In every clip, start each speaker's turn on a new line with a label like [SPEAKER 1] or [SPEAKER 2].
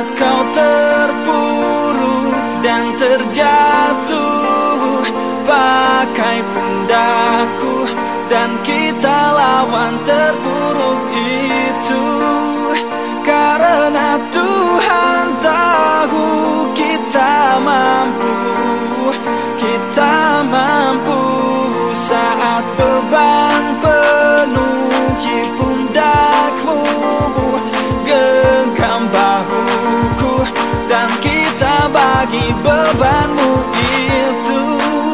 [SPEAKER 1] Saat kau terpuruk dan terjatuh pakai pundakku, dan kita lawan terpuruk itu. Karena Tuhan tahu kita mampu, kita mampu. Saat beban penuhi pundakmu, genggam bahuku, dan kita bagi bebanmu itu.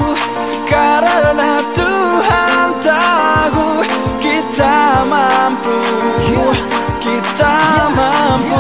[SPEAKER 1] Karena Tuhan tahu kita mampu, kita mampu.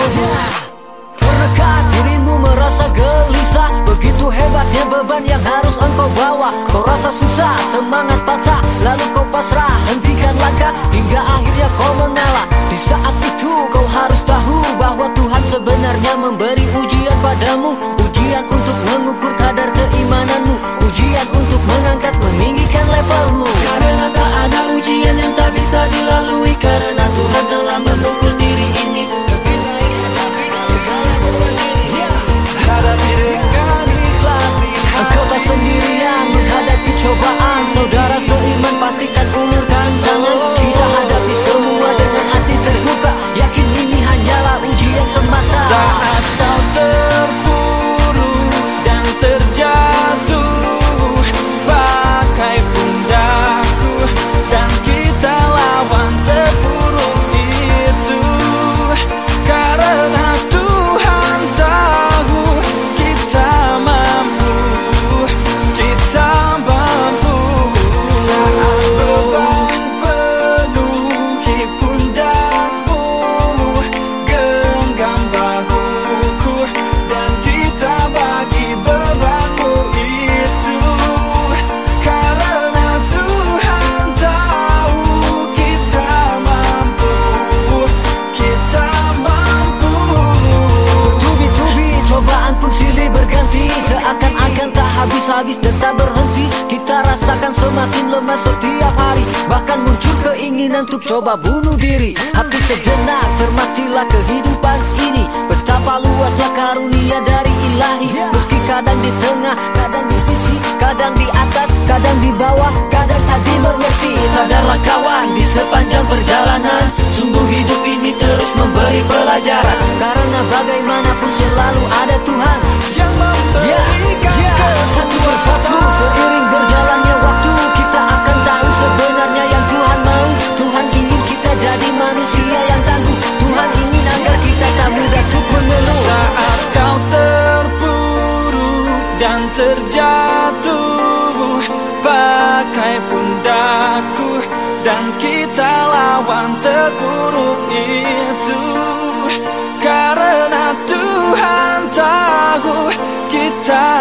[SPEAKER 2] Pernahkah dirimu merasa gelisah? Begitu hebatnya beban yang harus engkau bawa. Kau rasa susah, semangat patah, lalu kau pasrah, hentikan langkah hingga akhirnya kau mengalah. Di saat itu kau harus tahu bahwa Tuhan sebenarnya memberi ujian padamu. Ujian untuk mengukur kadar keimananmu, ujian untuk mengangkat, meninggikan levelmu.
[SPEAKER 1] Karena tak ada ujian yang tak bisa dilalui, karena Tuhan telah memukul diri ini. Lebih baik segala beban ini hadapi dengan ikhlas di hati.
[SPEAKER 2] Engkau tak sendirian menghadapi cobaan. Saudara seiman pastikan ulurkan tangan. Kita hadapi semua dengan hati terbuka, yakin ini hanyalah ujian semata.
[SPEAKER 1] Saat kau terpuruk dan terjatuh pakai pundakku, dan kita lawan terpuruk itu. Karena Tuhan tahu kita mampu, kita mampu. Saat beban penuhi pundakmu, genggam bahuku, dan kita bagi bebanmu itu. Karena Tuhan tahu kita mampu, kita mampu.
[SPEAKER 2] Bertubi-tubi cobaan pun silih berganti, seakan-akan tak habis-habis dan tak berhenti. Kita rasakan semakin lemah setiap hari, bahkan muncul keinginan untuk coba bunuh diri. Hati sejenak, cermatilah kehidupan ini, betapa luasnya karunia dari Ilahi. Meski kadang di tengah, kadang di sisi, kadang di atas, kadang di bawah, kadang tak dimengerti.
[SPEAKER 1] Sadarlah kawan, di sepanjang perjalanan, sungguh hidup ini terus memberi pelajaran.
[SPEAKER 2] Karena bagaimanapun selalu ada Tuhan
[SPEAKER 1] Yang memberikan
[SPEAKER 2] satu persatu. Seiring berjalannya waktu, kita akan tahu sebenarnya yang Tuhan mau. Tuhan ingin kita jadi manusia yang tangguh. Tuhan ingin agar kita tak mudah untuk mengeluh.
[SPEAKER 1] Saat kau terpuruk dan terjatuh pakai pundakku, dan kita lawan terpuruk itu. Karena Tuhan tahu kita